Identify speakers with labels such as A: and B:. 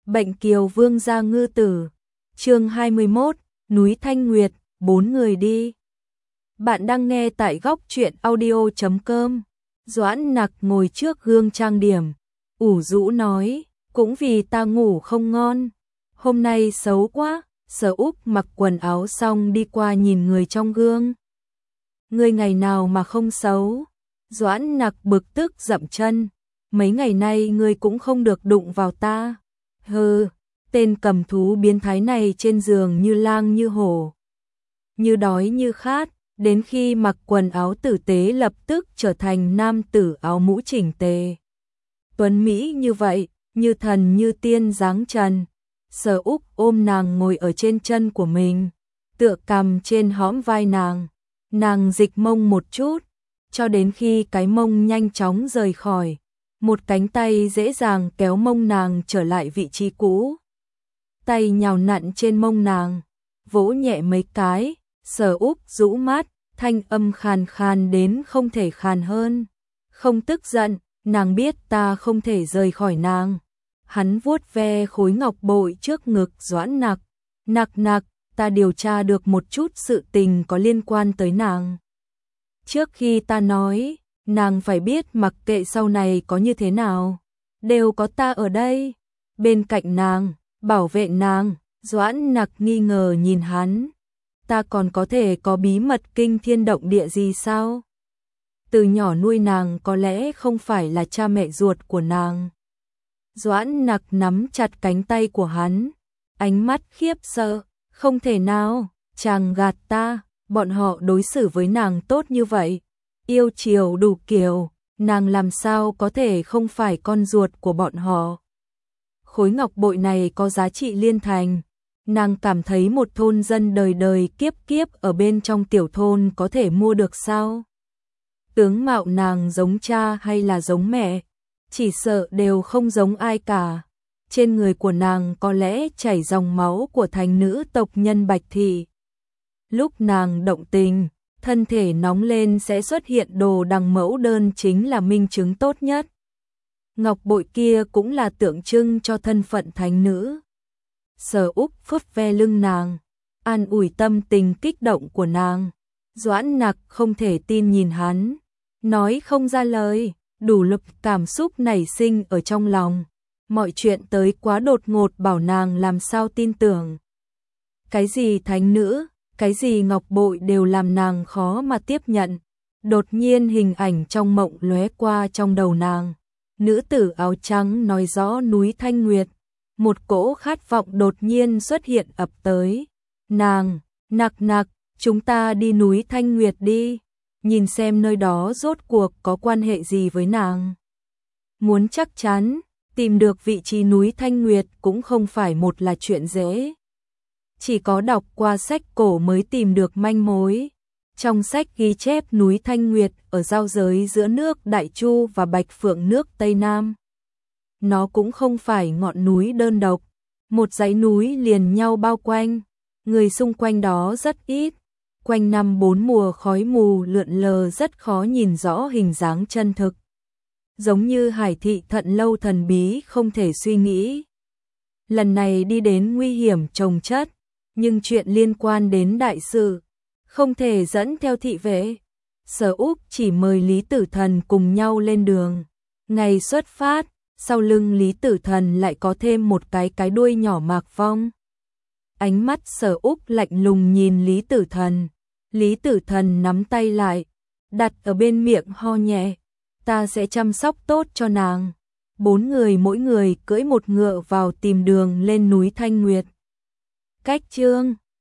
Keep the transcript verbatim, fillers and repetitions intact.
A: Bệnh Kiều Vương gia ngư tử. Chương hai mươi mốt, núi Thanh Nguyệt, bốn người đi. Bạn đang nghe tại góc truyện audio chấm com. Doãn Nặc ngồi trước gương trang điểm, ủ rũ nói, cũng vì ta ngủ không ngon, hôm nay xấu quá. Sở Úc mặc quần áo xong đi qua nhìn người trong gương. Ngươi ngày nào mà không xấu? Doãn Nặc bực tức dậm chân, mấy ngày nay ngươi cũng không được đụng vào ta. Hừ, tên cầm thú biến thái này trên giường như lang như hổ, như đói như khát, đến khi mặc quần áo tử tế lập tức trở thành nam tử áo mũ chỉnh tề. Tuấn Mỹ như vậy, như thần như tiên dáng trần. Sở Úc ôm nàng ngồi ở trên chân của mình, tựa cằm trên hõm vai nàng. Nàng dịch mông một chút, cho đến khi cái mông nhanh chóng rời khỏi. Một cánh tay dễ dàng kéo mông nàng trở lại vị trí cũ. Tay nhào nặn trên mông nàng, vỗ nhẹ mấy cái. Sở Úc rũ mắt, thanh âm khàn khàn đến không thể khàn hơn. Không tức giận, nàng biết ta không thể rời khỏi nàng. Hắn vuốt ve khối ngọc bội trước ngực Doãn Nặc. Nặc nặc, ta điều tra được một chút sự tình có liên quan tới nàng. Trước khi ta nói, nàng phải biết mặc kệ sau này có như thế nào, đều có ta ở đây, bên cạnh nàng, bảo vệ nàng. Doãn Nặc nghi ngờ nhìn hắn. Ta còn có thể có bí mật kinh thiên động địa gì sao? Từ nhỏ nuôi nàng có lẽ không phải là cha mẹ ruột của nàng. Doãn Nặc nắm chặt cánh tay của hắn, ánh mắt khiếp sợ. Không thể nào, chàng gạt ta, bọn họ đối xử với nàng tốt như vậy, yêu chiều đủ kiểu, nàng làm sao có thể không phải con ruột của bọn họ. Khối ngọc bội này có giá trị liên thành, nàng cảm thấy một thôn dân đời đời kiếp kiếp ở bên trong tiểu thôn có thể mua được sao? Tướng mạo nàng giống cha hay là giống mẹ? Chỉ sợ đều không giống ai cả. Trên người của nàng có lẽ chảy dòng máu của thành nữ tộc nhân Bạch Thị. Lúc nàng động tình, thân thể nóng lên sẽ xuất hiện đồ đằng mẫu đơn chính là minh chứng tốt nhất. Ngọc bội kia cũng là tượng trưng cho thân phận thánh nữ. Sở Úc phất ve lưng nàng, an ủi tâm tình kích động của nàng. Doãn Nặc không thể tin nhìn hắn, nói không ra lời, đủ lực cảm xúc nảy sinh ở trong lòng. Mọi chuyện tới quá đột ngột bảo nàng làm sao tin tưởng. Cái gì thánh nữ, cái gì ngọc bội đều làm nàng khó mà tiếp nhận. Đột nhiên hình ảnh trong mộng lóe qua trong đầu nàng. Nữ tử áo trắng nói rõ núi Thanh Nguyệt. Một cỗ khát vọng đột nhiên xuất hiện ập tới. Nàng, Nặc nặc, chúng ta đi núi Thanh Nguyệt đi. Nhìn xem nơi đó rốt cuộc có quan hệ gì với nàng. Muốn chắc chắn tìm được vị trí núi Thanh Nguyệt cũng không phải một là chuyện dễ. Chỉ có đọc qua sách cổ mới tìm được manh mối. Trong sách ghi chép núi Thanh Nguyệt ở giao giới giữa nước Đại Chu và Bạch Phượng nước Tây Nam. Nó cũng không phải ngọn núi đơn độc, một dãy núi liền nhau bao quanh, người xung quanh đó rất ít. Quanh năm bốn mùa khói mù lượn lờ rất khó nhìn rõ hình dáng chân thực. Giống như hải thị thận lâu thần bí không thể suy nghĩ. Lần này đi đến nguy hiểm chồng chất, nhưng chuyện liên quan đến đại sự, không thể dẫn theo thị vệ. Sở Úc chỉ mời Lý Tử Thần cùng nhau lên đường. Ngày xuất phát, sau lưng Lý Tử Thần lại có thêm một cái cái đuôi nhỏ Mạc Phong. Ánh mắt Sở Úc lạnh lùng nhìn Lý Tử Thần. Lý Tử Thần nắm tay lại, đặt ở bên miệng ho nhẹ. Ta sẽ chăm sóc tốt cho nàng. Bốn người mỗi người cưỡi một ngựa vào tìm đường lên núi Thanh Nguyệt. Cách chương